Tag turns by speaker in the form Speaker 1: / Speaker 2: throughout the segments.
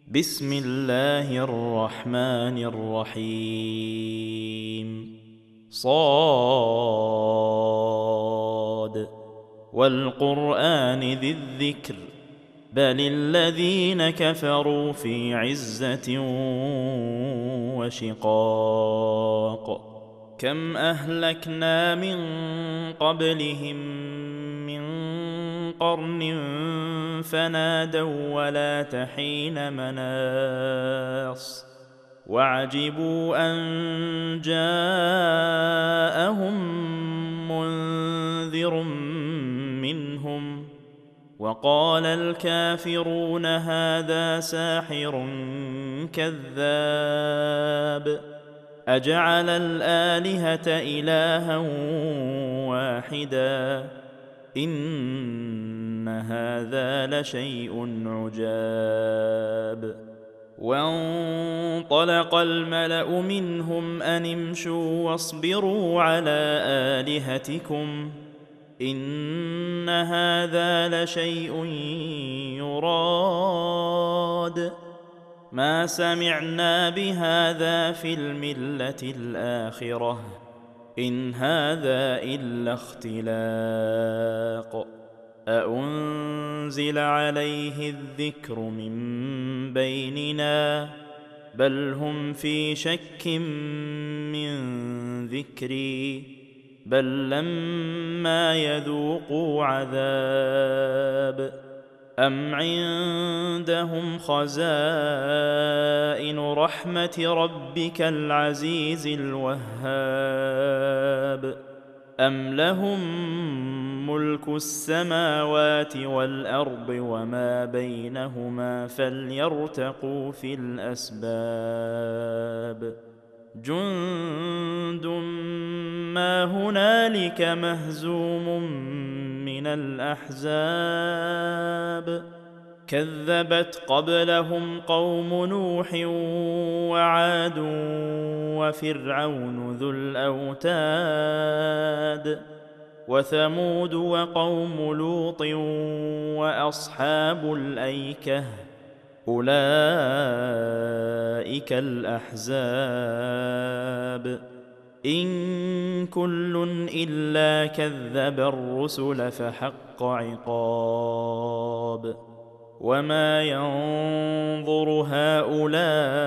Speaker 1: بسم الله الرحمن الرحيم صاد والقرآن ذي الذكر بل الذين كفروا في عزة وشقاق كم أهلكنا من قبلهم من قرن فنادوا ولا تحين مناص وعجبوا أن جاءهم منذر منهم وقال الكافرون هذا ساحر كذاب أجعل الآلهة إلها واحدا إن هذا لشيء عجاب وانطلق الملأ منهم أن امشوا واصبروا على آلهتكم إن هذا لشيء يراد ما سمعنا بهذا في الملة الآخرة إن هذا إلا اختلاق أأنزل عليه الذكر من بيننا بل هم في شك من ذكري بل لما يذوقوا عذاب أم عندهم خزائن رحمة ربك العزيز الوهاب أم لهم ملك السماوات والأرض وما بينهما فليرتقوا في الأسباب جند ما هنالك مهزوم من الأحزاب كذبت قبلهم قوم نوح وعاد وفرعون ذو الأوتاد وثمود وقوم لوط وأصحاب الأيكة أولئك الأحزاب إن كل إلا كذب الرسل فحق عقاب وما ينظر هؤلاء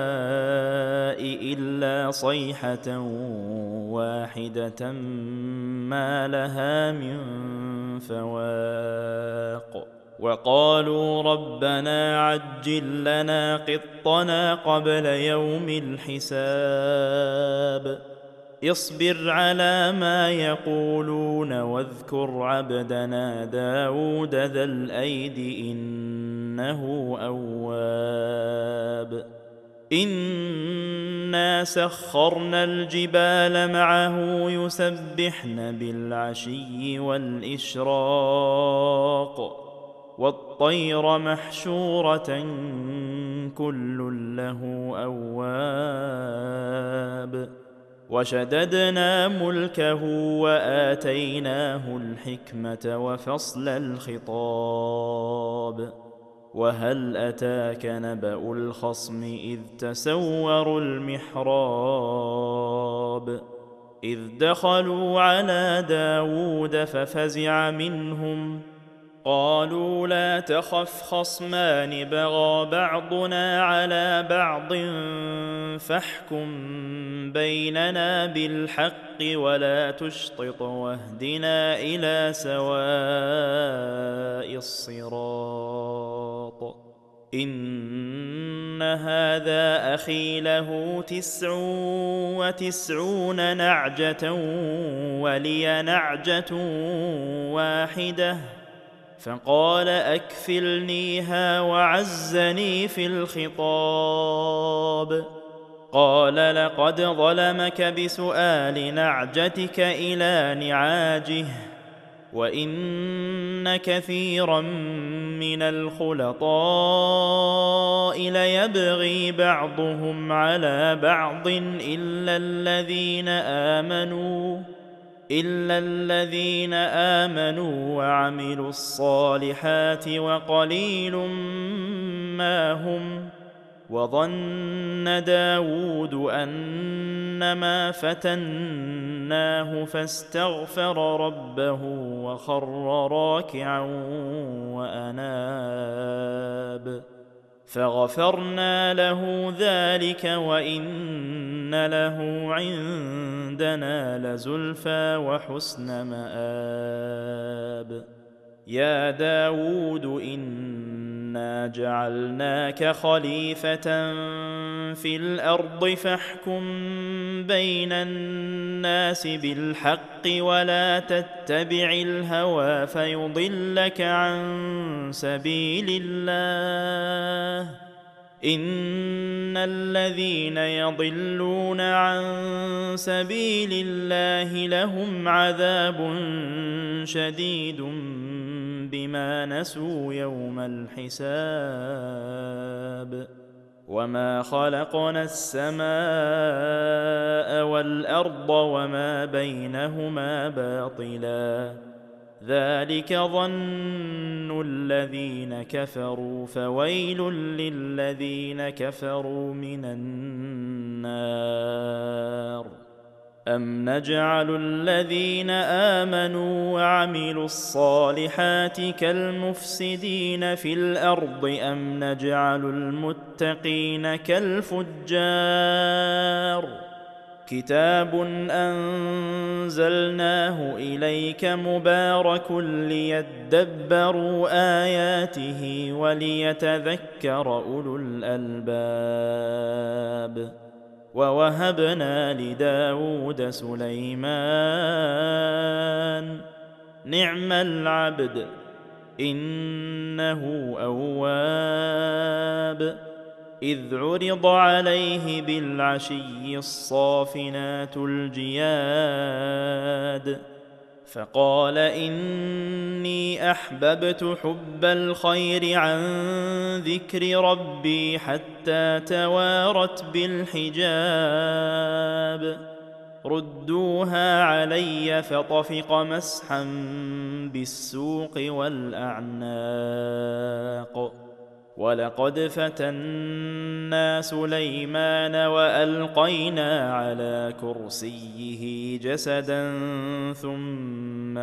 Speaker 1: إلا صيحة واحدة ما لها من فواق وقالوا ربنا عجل لنا قطنا قبل يوم الحساب اصبر على ما يقولون واذكر عبدنا داود ذا الأيد إنه أواب إنا سخرنا الجبال معه يسبحن بالعشي والإشراق والطير محشورة كل له أواب وشددنا ملكه وآتيناه الحكمة وفصل الخطاب وهل أتاك نبأ الخصم إذ تسوروا المحراب إذ دخلوا على داود ففزع منهم قالوا لا تخف خصمان بغى بعضنا على بعض فاحكم بيننا بالحق ولا تشطط واهدنا إلى سواء الصراط إن هذا أخي له 99 نعجة ولي نعجة واحدة فقال أكفلنيها وعزني في الخطاب قال لقد ظلمك بسؤال نعجتك إلى نعاجه وإن كثيرا من الخلطاء ليبغي بعضهم على بعض إلا الذين آمنوا وعملوا الصالحات وقليل ما هم وظن داود أنما فتناه فاستغفر ربه وخر راكعا وأناب فغفرنا له ذلك وإن له عندنا لزلفى وحسن مآب يا داود إنا جعلناك خليفة في الأرض فاحكم بين الناس بالحق ولا تتبع الهوى فيضلك عن سبيل الله إن الذين يضلون عن سبيل الله لهم عذاب شديد بما نسوا يوم الحساب وما خلقنا السماء والأرض وما بينهما باطلا ذلك ظن الذين كفروا فويل للذين كفروا من النار أم نجعل الذين آمنوا وعملوا الصالحات كالمفسدين في الأرض أم نجعل المتقين كالفجار كتاب أنزلناه إليك مبارك ليدبروا آياته وليتذكر أولو الألباب ووهبنا لداود سليمان نعم العبد إنه أواب إذ عرض عليه بالعشي الصافنات الجياد فقال إني أحببت حب الخير عن ذكر ربي حتى توارت بالحجاب ردوها علي فطفق مسحا بالسوق والأعناق ولقد فتنا سليمان وألقينا على كرسيه جسدا ثم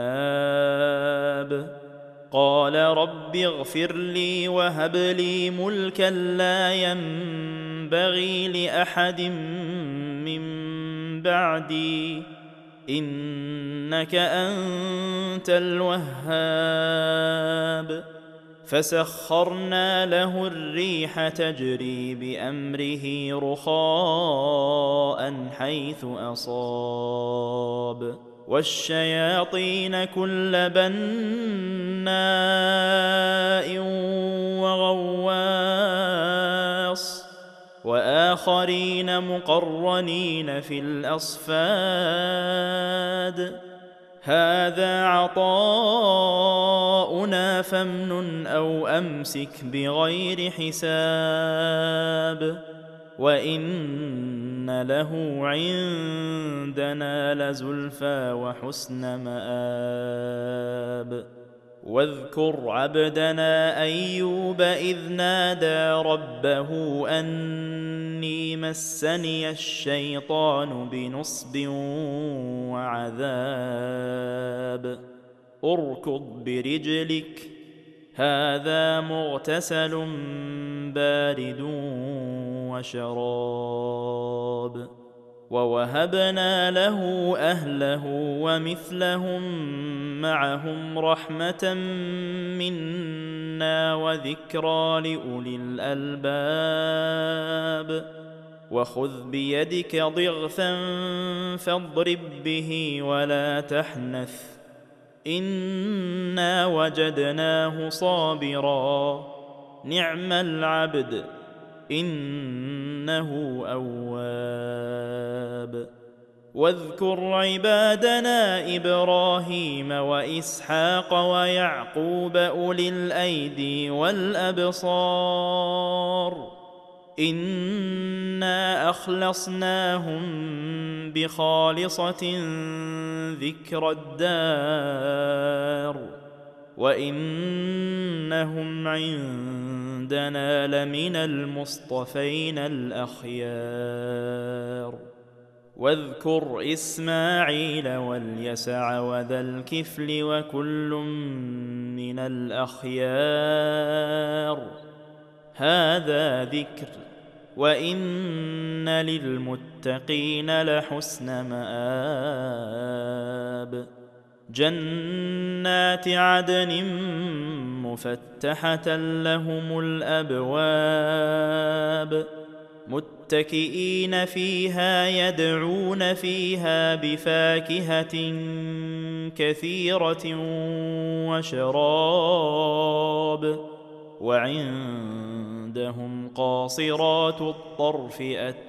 Speaker 1: أناب قال رب اغفر لي وهب لي ملكا لا ينبغي لأحد من بعدي إنك أنت الوهاب فسخرنا له الريح تجري بأمره رخاء حيث أصاب والشياطين كل بناء وغواص وآخرين مقرنين في الأصفاد هذا عطاؤنا فامنن أو أمسك بغير حساب وإن له عندنا لزلفى وحسن مآب واذكر عبدنا أيوب إذ نادى ربه أني مسني الشيطان بنصب وعذاب اركض برجلك هذا مغتسل بارد وشراب ووهبنا له أهله ومثلهم معهم رحمة منا وذكرى لأولي الألباب وخذ بيدك ضغثا فاضرب به ولا تحنث إنا وجدناه صابرا نعم العبد إنه أواب واذكر عبادنا إبراهيم وإسحاق ويعقوب أولي الأيدي والأبصار إنا أخلصناهم بخالصة ذكر الدار وإنهم عندنا لمن المصطفين الأخيار. واذكر إسماعيل واليسع وذا الكفل وكل من الأخيار. هذا ذكر، وإن للمتقين لحسن مآب. جنات عدن مفتحة لهم الأبواب، متكئين فيها يدعون فيها بفاكهة كثيرة وشراب. وعندهم قاصرات الطرف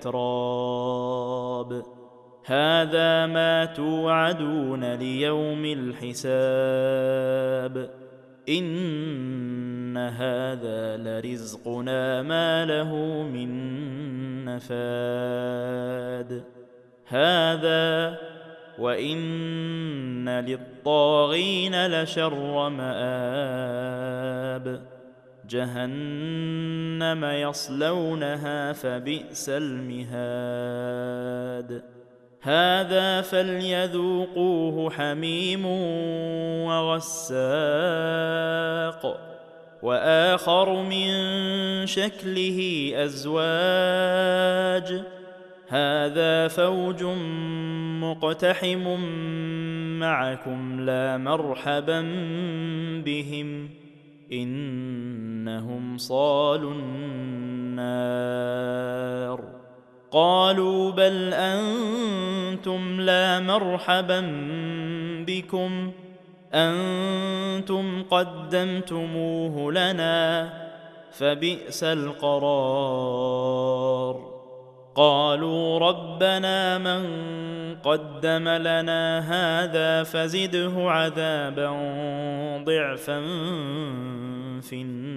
Speaker 1: أتراب. هذا ما توعدون ليوم الحساب. إن هذا لرزقنا ما له من نفاد. هذا وإن للطاغين لشر مآب. جهنم يصلونها فبئس المهاد. هذا فليذوقوه حميم وغساق، وآخر من شكله أزواج. هذا فوج مقتحم معكم لا مرحبا بهم، إنهم صالوا النار. قالوا بل أنتم لا مرحبا بكم، أنتم قدمتموه لنا، فبئس القرار. قالوا ربنا من قدم لنا هذا فزده عذابا ضعفا في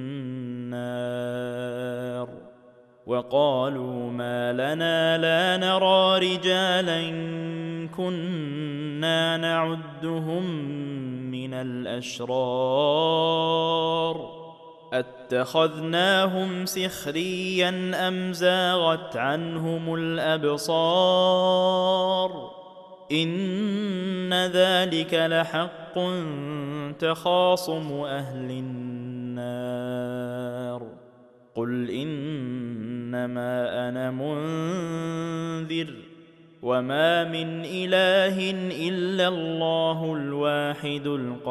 Speaker 1: النار. وقالوا ما لنا لا نرى رجالا كنا نعدهم من الأشرار أتخذناهم سخريا أم زاغت عنهم الأبصار. إن ذلك لحق تخاصم أهل النار. قل إنما أنا منذر وما من إله إلا الله الواحد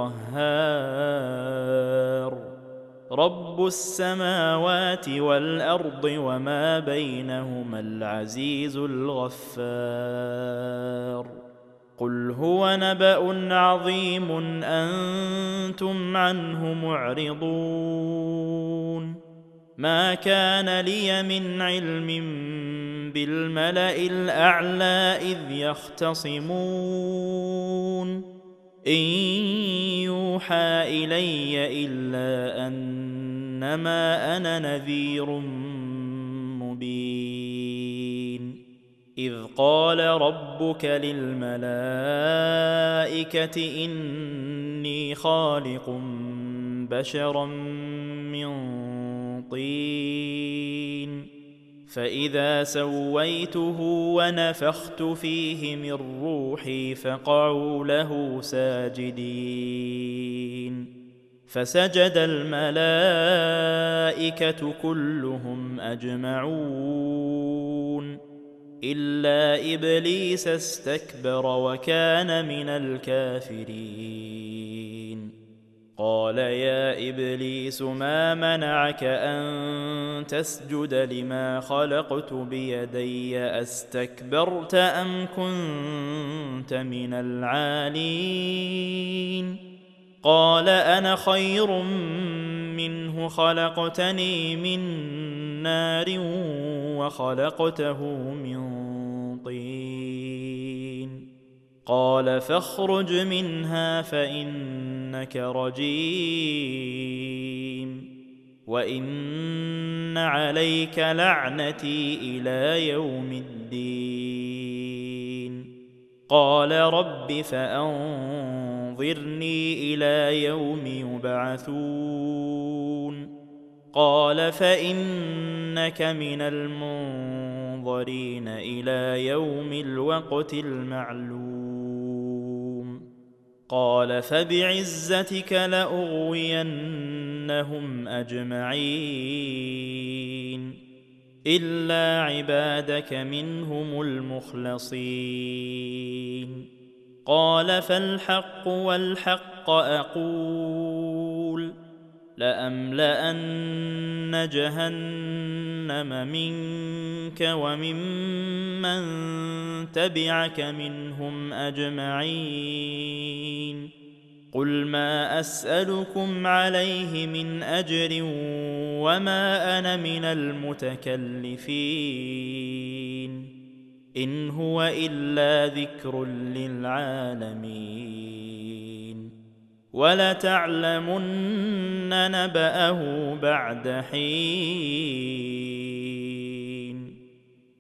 Speaker 1: القهار. رب السماوات والأرض وما بينهما العزيز الغفار. قل هو نبأ عظيم أنتم عنه معرضون. ما كان لي من علم بالملأ الأعلى إذ يختصمون. إن يوحى إلي إلا أنما أنا نذير مبين. إذ قال ربك للملائكة إني خالق بشرا من طين، فإذا سويته ونفخت فيه من روحي فقعوا له ساجدين. فسجد الملائكة كلهم أجمعون إلا إبليس استكبر وكان من الكافرين. قال يا إبليس ما منعك أن تسجد لما خلقت بيدي أستكبرت أم كنت من العالين؟ قال أنا خير منه خلقتني من نار وخلقته من طين. قال فاخرج منها فإنك رجيم وإن عليك لعنتي إلى يوم الدين. قال رب فأنظرني فأنظرني إلى يوم يبعثون قال فإنك من المنظرين إلى يوم الوقت المعلوم قال فبعزتك لأغوينهم أجمعين إلا عبادك منهم المخلصين قال فالحق والحق أقول لأملأن جهنم منك وممن تبعك منهم أجمعين قل ما أسألكم عليه من أجر وما أنا من المتكلفين إن هو إلا ذكر للعالمين ولتعلمن نبأه بعد حين